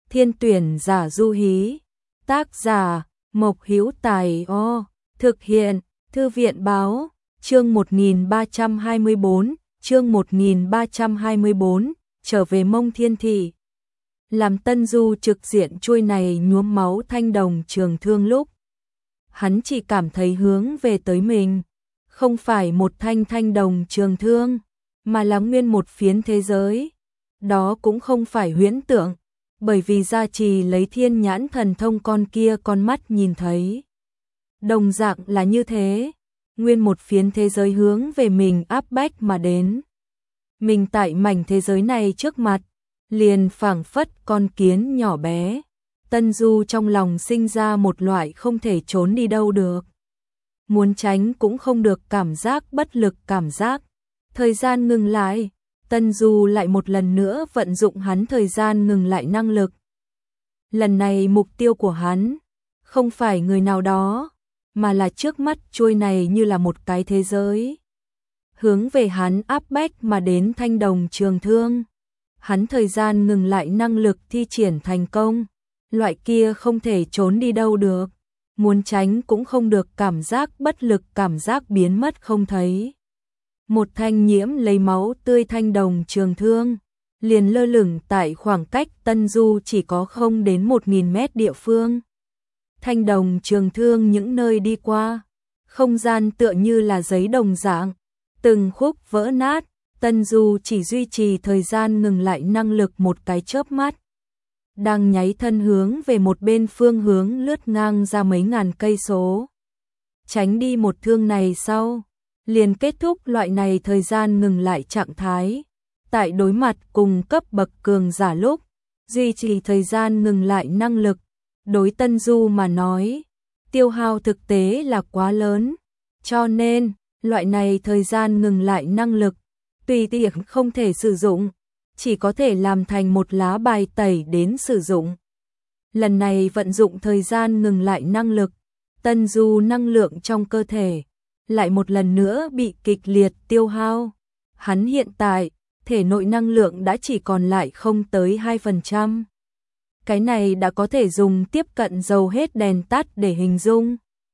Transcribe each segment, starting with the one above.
Thiên tuyển giả Du Hí. Tác giả Mộc Hữu Tài. Thực hiện Thư viện báo. Chương 1324, chương 1324, trở về Mông Thiên Thị. Làm Tân Du trực diện chuôi này nhuốm máu thanh đồng trường thương lúc, hắn chỉ cảm thấy hướng về tới mình, không phải một thanh đồng trường thương, mà là nguyên một phiến thế giới. Đó cũng không phải huyễn tượng, bởi vì gia trì lấy thiên nhãn thần thông con kia con mắt nhìn thấy. Đồng dạng là như thế, nguyên một phiến thế giới hướng về mình áp bách mà đến. Mình tại mảnh thế giới này trước mặt, liền phảng phất con kiến nhỏ bé. Tân Du trong lòng sinh ra một loại không thể trốn đi đâu được. Muốn tránh cũng không được, cảm giác bất lực cảm giác. Thời gian ngừng lại, Tân Du lại một lần nữa vận dụng hắn thời gian ngừng lại năng lực. Lần này mục tiêu của hắn không phải người nào đó, mà là trước mắt chuôi này như là một cái thế giới. Hướng về hắn áp bách mà đến thanh đồng trường thương. Hắn thời gian ngừng lại năng lực thi triển thành công. Loại kia không thể trốn đi đâu được. Muốn tránh cũng không được, cảm giác bất lực cảm giác biến mất không thấy. Một thanh nhiễm lấy máu tươi thanh đồng trường thương liền lơ lửng tại khoảng cách Tân Du chỉ có không đến 1000 mét địa phương. Thanh đồng trường thương những nơi đi qua, không gian tựa như là giấy đồng dạng, từng khúc vỡ nát. Tân Du chỉ duy trì thời gian ngừng lại năng lực một cái chớp mắt, đang nháy thân hướng về một bên phương hướng lướt ngang ra mấy ngàn cây số. Tránh đi một thương này sau, liền kết thúc loại này thời gian ngừng lại trạng thái. Tại đối mặt cùng cấp bậc cường giả lúc, duy trì thời gian ngừng lại năng lực, đối Tân Du mà nói, tiêu hao thực tế là quá lớn. Cho nên, loại này thời gian ngừng lại năng lực, tùy tiện không thể sử dụng, chỉ có thể làm thành một lá bài tẩy đến sử dụng. Lần này vận dụng thời gian ngừng lại năng lực, Tân Du năng lượng trong cơ thể lại một lần nữa bị kịch liệt tiêu hao. Hắn hiện tại, thể nội năng lượng đã chỉ còn lại không tới 2%. Cái này đã có thể dùng tiếp cận dầu hết đèn tắt để hình dung.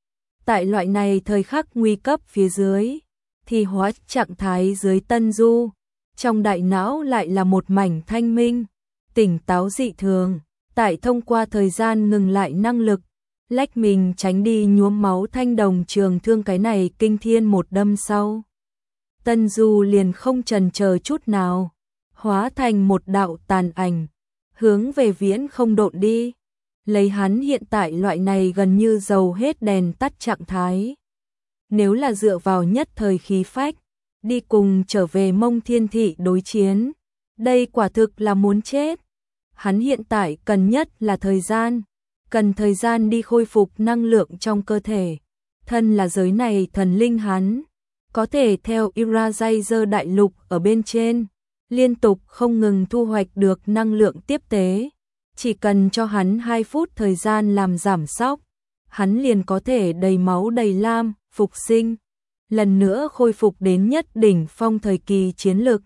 Tại loại này thời khắc nguy cấp phía dưới, thì hóa trạng thái dưới Tân Du, trong đại não lại là một mảnh thanh minh, tỉnh táo dị thường. Tại thông qua thời gian ngừng lại năng lực, lách mình tránh đi nhuốm máu thanh đồng trường thương cái này kinh thiên một đâm sau. Tân Du liền không chần chờ chút nào, hóa thành một đạo tàn ảnh, hướng về viễn không độn đi. Lấy hắn hiện tại loại này gần như dầu hết đèn tắt trạng thái, nếu là dựa vào nhất thời khí phách, đi cùng trở về Mông Thiên Thị đối chiến, đây quả thực là muốn chết. Hắn hiện tại cần nhất là thời gian, cần thời gian đi khôi phục năng lượng trong cơ thể. Thân là giới này thần linh hắn, có thể theo Irajaizer đại lục ở bên trên, liên tục không ngừng thu hoạch được năng lượng tiếp tế. Chỉ cần cho hắn 2 phút thời gian làm giảm sóc, hắn liền có thể đầy máu đầy lam, phục sinh, lần nữa khôi phục đến nhất đỉnh phong thời kỳ chiến lực.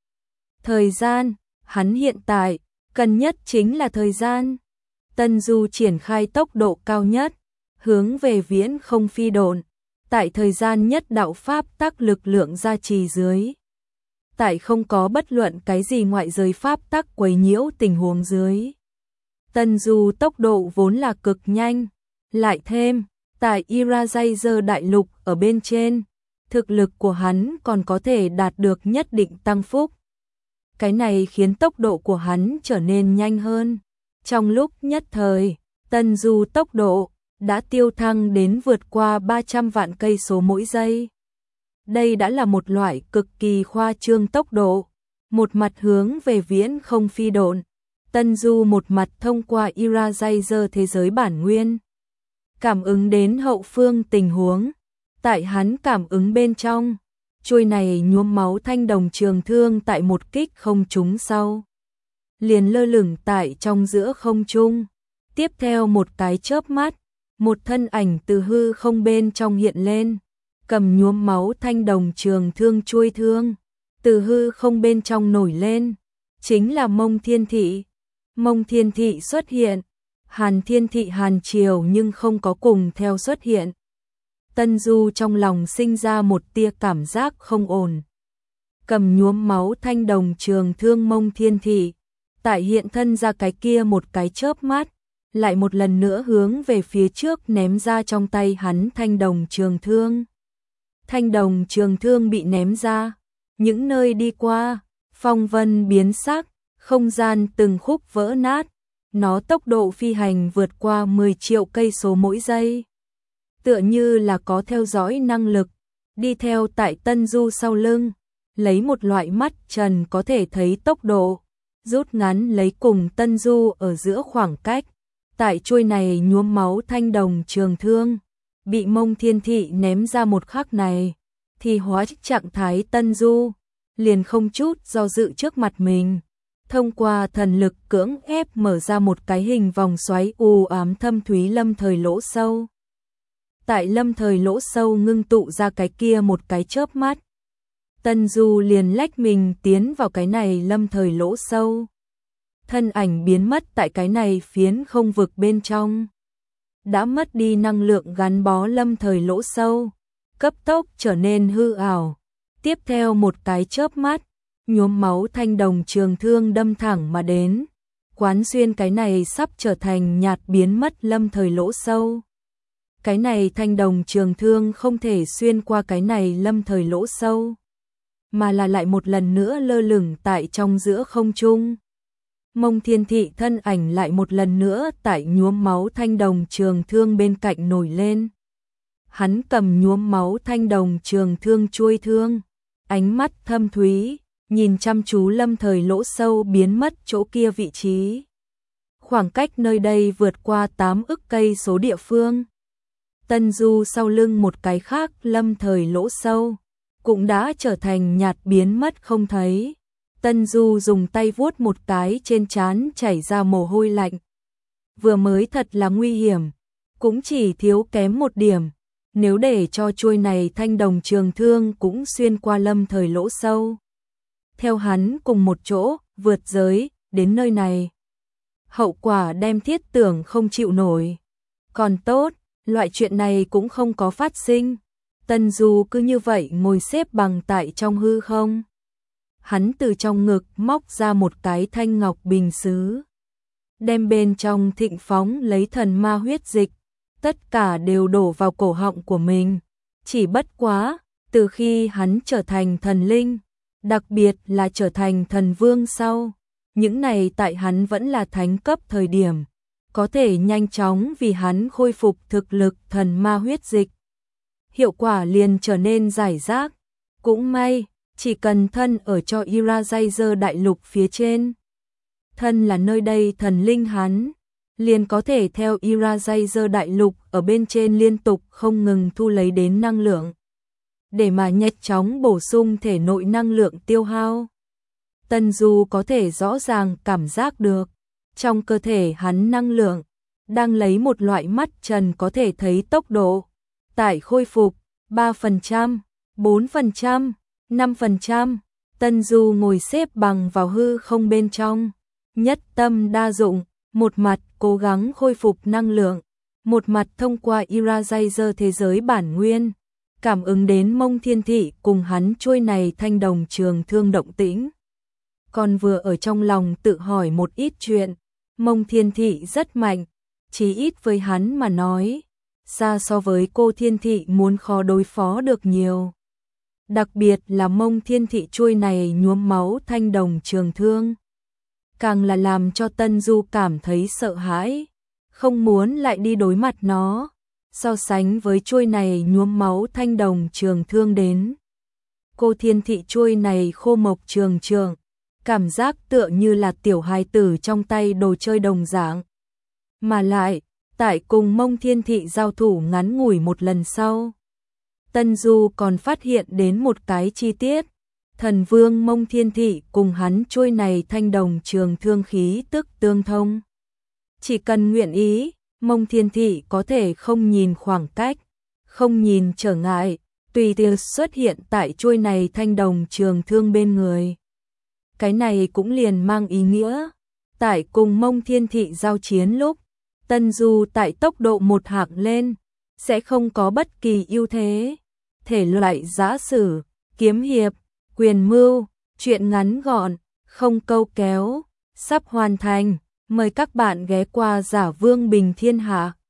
Thời gian, hắn hiện tại, cần nhất chính là thời gian. Tân Du triển khai tốc độ cao nhất, hướng về viễn không phi độn, tại thời gian nhất đạo pháp tắc lực lượng gia trì dưới. Tại không có bất luận cái gì ngoại giới pháp tắc quấy nhiễu tình huống dưới. Tân Du tốc độ vốn là cực nhanh, lại thêm, tại Irajaizer đại lục ở bên trên, thực lực của hắn còn có thể đạt được nhất định tăng phúc. Cái này khiến tốc độ của hắn trở nên nhanh hơn. Trong lúc nhất thời, Tân Du tốc độ đã tiêu thăng đến vượt qua 300 vạn cây số mỗi giây. Đây đã là một loại cực kỳ khoa trương tốc độ. Một mặt hướng về viễn không phi độn, Tân Du một mặt thông qua Irajaizer thế giới bản nguyên, cảm ứng đến hậu phương tình huống. Tại hắn cảm ứng bên trong, chuôi này nhuốm máu thanh đồng trường thương tại một kích không trúng sau, liền lơ lửng tại trong giữa không trung. Tiếp theo một cái chớp mắt, một thân ảnh từ hư không bên trong hiện lên, cầm nhuốm máu thanh đồng trường thương chuôi thương, từ hư không bên trong nổi lên, chính là Mông Thiên Thị. Mông Thiên Thị xuất hiện, Hàn Thiên Thị Hàn Triều nhưng không có cùng theo xuất hiện. Tân Du trong lòng sinh ra một tia cảm giác không ổn. Cầm nhuốm máu thanh đồng trường thương Mông Thiên Thị, tại hiện thân ra cái kia một cái chớp mắt, lại một lần nữa hướng về phía trước ném ra trong tay hắn thanh đồng trường thương. Thanh đồng trường thương bị ném ra, những nơi đi qua, phong vân biến sắc, không gian từng khúc vỡ nát, nó tốc độ phi hành vượt qua 10 triệu cây số mỗi giây. Tựa như là có theo dõi năng lực, đi theo tại Tân Du sau lưng, lấy một loại mắt trần có thể thấy tốc độ, rút ngắn lấy cùng Tân Du ở giữa khoảng cách. Tại chuôi này nhuốm máu thanh đồng trường thương, bị Mông Thiên Thị ném ra một khắc này, thì hóa trạng thái Tân Du, liền không chút do dự trước mặt mình. Thông qua thần lực cưỡng ép mở ra một cái hình vòng xoáy u ám thâm thúy lâm thời lỗ sâu. Tại lâm thời lỗ sâu ngưng tụ ra cái kia một cái chớp mắt, Tân Du liền lách mình tiến vào cái này lâm thời lỗ sâu. Thân ảnh biến mất tại cái này phiến không vực bên trong. Đã mất đi năng lượng gắn bó lâm thời lỗ sâu, cấp tốc trở nên hư ảo. Tiếp theo một cái chớp mắt, nhuốm máu thanh đồng trường thương đâm thẳng mà đến, quán xuyên cái này sắp trở thành nhạt biến mất lâm thời lỗ sâu. Cái này thanh đồng trường thương không thể xuyên qua cái này lâm thời lỗ sâu, mà là lại một lần nữa lơ lửng tại trong giữa không trung. Mông Thiên Thị thân ảnh lại một lần nữa tại nhuốm máu thanh đồng trường thương bên cạnh nổi lên. Hắn cầm nhuốm máu thanh đồng trường thương chuôi thương, ánh mắt thâm thúy, nhìn chăm chú lâm thời lỗ sâu biến mất chỗ kia vị trí. Khoảng cách nơi đây vượt qua 8 ức cây số địa phương. Tân Du sau lưng một cái khác lâm thời lỗ sâu, cũng đã trở thành nhạt biến mất không thấy. Tân Du dùng tay vuốt một cái trên trán chảy ra mồ hôi lạnh. Vừa mới thật là nguy hiểm, cũng chỉ thiếu kém một điểm. Nếu để cho chuôi này thanh đồng trường thương cũng xuyên qua lâm thời lỗ sâu, theo hắn cùng một chỗ, vượt giới, đến nơi này, hậu quả đem Thiết Tưởng không chịu nổi. Còn tốt, loại chuyện này cũng không có phát sinh. Tân Du cứ như vậy ngồi xếp bằng tại trong hư không. Hắn từ trong ngực móc ra một cái thanh ngọc bình sứ, đem bên trong thịnh phóng lấy thần ma huyết dịch, tất cả đều đổ vào cổ họng của mình. Chỉ bất quá, từ khi hắn trở thành thần linh, đặc biệt là trở thành thần vương sau, những này tại hắn vẫn là thánh cấp thời điểm, có thể nhanh chóng vì hắn khôi phục thực lực thần ma huyết dịch. Hiệu quả liền trở nên giải rác. Cũng may, chỉ cần thân ở cho Irajazer đại lục phía trên, thân là nơi đây thần linh hắn, liền có thể theo Irajazer đại lục ở bên trên liên tục không ngừng thu lấy đến năng lượng, để mà nhanh chóng bổ sung thể nội năng lượng tiêu hao. Tân Du có thể rõ ràng cảm giác được, trong cơ thể hắn năng lượng đang lấy một loại mắt trần có thể thấy tốc độ tại khôi phục 3%, 4%, 5%. Tân Du ngồi xếp bằng vào hư không bên trong, nhất tâm đa dụng, một mặt cố gắng khôi phục năng lượng, một mặt thông qua Irajazer thế giới bản nguyên, cảm ứng đến Mông Thiên Thị cùng hắn chuôi này thanh đồng trường thương động tĩnh. Còn vừa ở trong lòng tự hỏi một ít chuyện, Mông Thiên Thị rất mạnh, chí ít với hắn mà nói, xa so với cô Thiên Thị muốn khó đối phó được nhiều. Đặc biệt là Mông Thiên Thị chuôi này nhuốm máu thanh đồng trường thương, càng là làm cho Tân Du cảm thấy sợ hãi, không muốn lại đi đối mặt nó. So sánh với chuôi này nhuốm máu thanh đồng trường thương đến, cô Thiên Thị chuôi này khô mộc trường trường, cảm giác tựa như là tiểu hài tử trong tay đồ chơi đồng dạng. Mà lại, tại cùng Mông Thiên Thị giao thủ ngắn ngủi một lần sau, Tân Du còn phát hiện đến một cái chi tiết, thần vương Mông Thiên Thị cùng hắn chuôi này thanh đồng trường thương khí tức tương thông. Chỉ cần nguyện ý, Mông Thiên Thị có thể không nhìn khoảng cách, không nhìn trở ngại, tùy tiện xuất hiện tại chuôi này thanh đồng trường thương bên người. Cái này cũng liền mang ý nghĩa, tại cùng Mông Thiên Thị giao chiến lúc, Tân Du tại tốc độ một hạng lên, sẽ không có bất kỳ ưu thế. Thể loại giã sử, kiếm hiệp, quyền mưu, truyện ngắn gọn, không câu kéo, sắp hoàn thành. Mời các bạn ghé qua Giả Vương Bình Thiên Hạ.